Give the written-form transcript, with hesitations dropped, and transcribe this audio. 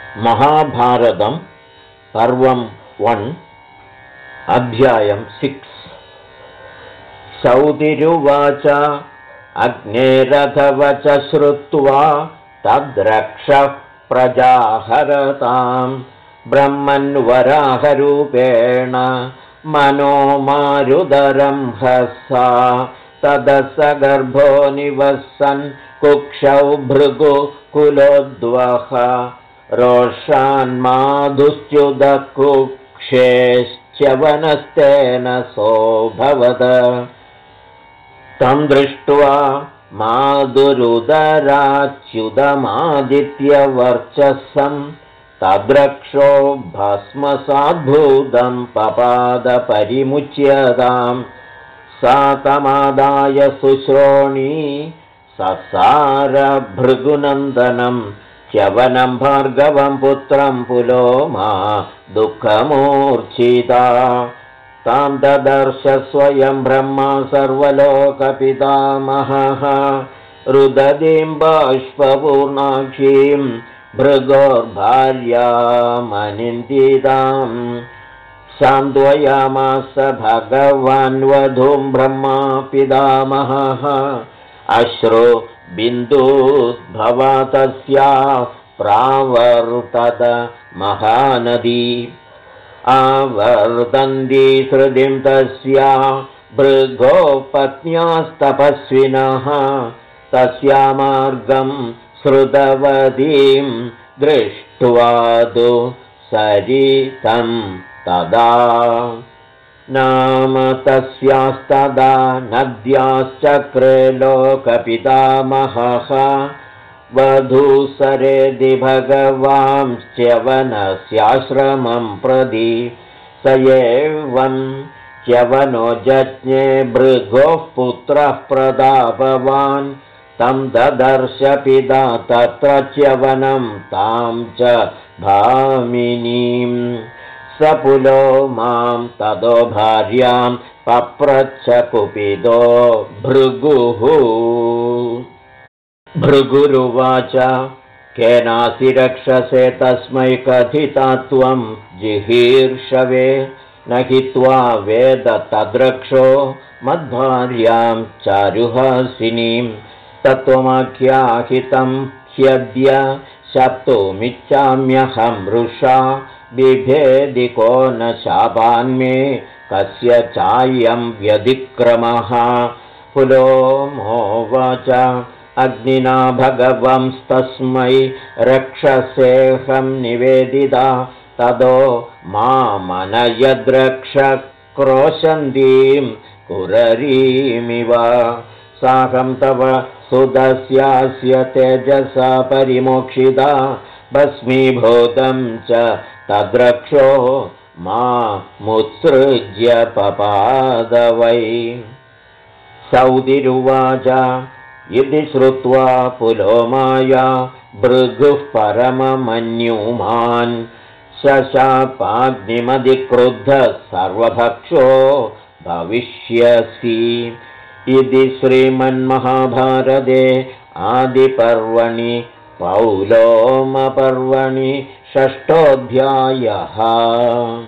महाभारतं पर्वं 1 अध्यायं 6 सौतिरुवाच अग्नेरथवच श्रुत्वा तद्रक्षः प्रजाहरतां ब्रह्मन्वराहरूपेण मनोमारुदरं हसा तदस गर्भो निवसन् कुक्षौ भृगुकुलोद्वह रोषान्माधुश्च्युतकुक्षेश्च्यवनस्तेन सोऽभवद तं दृष्ट्वा माधुरुदराच्युतमादित्यवर्चसं तद्रक्षो भस्मसाद्भूतं पपादपरिमुच्यतां सा तमादाय शुश्रोणी ससारभृगुनन्दनं च्यवनं भार्गवं पुत्रं पुलोमा दुःखमूर्च्छिता तां ददर्श स्वयं ब्रह्मा सर्वलोकपितामहः रुदतीं बाष्पपूर्णाक्षीं भृगोर्भार्यामनिन्दितां सान्त्वयामास भगवान् वधूं ब्रह्मा पितामहः अश्रु बिन्दुद्भवा तस्या प्रावर्तत महानदी आवर्तन्ती श्रुतिं तस्या भृगो पत्न्यास्तपस्विनः तस्या मार्गं श्रुतवतीं दृष्ट्वा तु सरितं तदा नाम तस्यास्तदा नद्याश्चक्रे लोकपितामहः वधूसरेदि भगवांश्च्यवनस्याश्रमं प्रति स एवं च्यवनो जज्ञे भृगोः पुत्रः प्रतापवान् तं ददर्श पिता तत्र च्यवनं तां च भामिनीं स पुलो मां ततो भार्यां पप्रच्छ कुपितो भृगुः भृगुरुवाच केनासि रक्षसे तस्मै कथिता त्वं जिहीर्षवे न हि त्वा वेद तद्रक्षो मद्भार्यां चारुहासिनीं तत्त्वमाख्याहितं ह्यद्य शप्तुमिच्छाम्यहं वृषा बिभेदिको न शापान्मे कस्य चायं व्यतिक्रमः पुलोमोवाच अग्निना भगवंस्तस्मै रक्षसेऽहं निवेदिता ततो मामनयद्रक्षक्रोशन्तीं कुररीमिव साकं तव सुदस्यास्य तेजसा परिमोक्षिता भस्मीभूतं च तद्रक्षो मामुत्सृज्य पपादवै सौतिरुवाच इति श्रुत्वा पुलोमाया भृगुः परममन्युमान् शशापाग्निमधिक्रुद्धः सर्वभक्षो भविष्यसि इति श्रीमन्महाभारते आदिपर्वणि पौलोमपर्वणि 6ोऽध्यायः।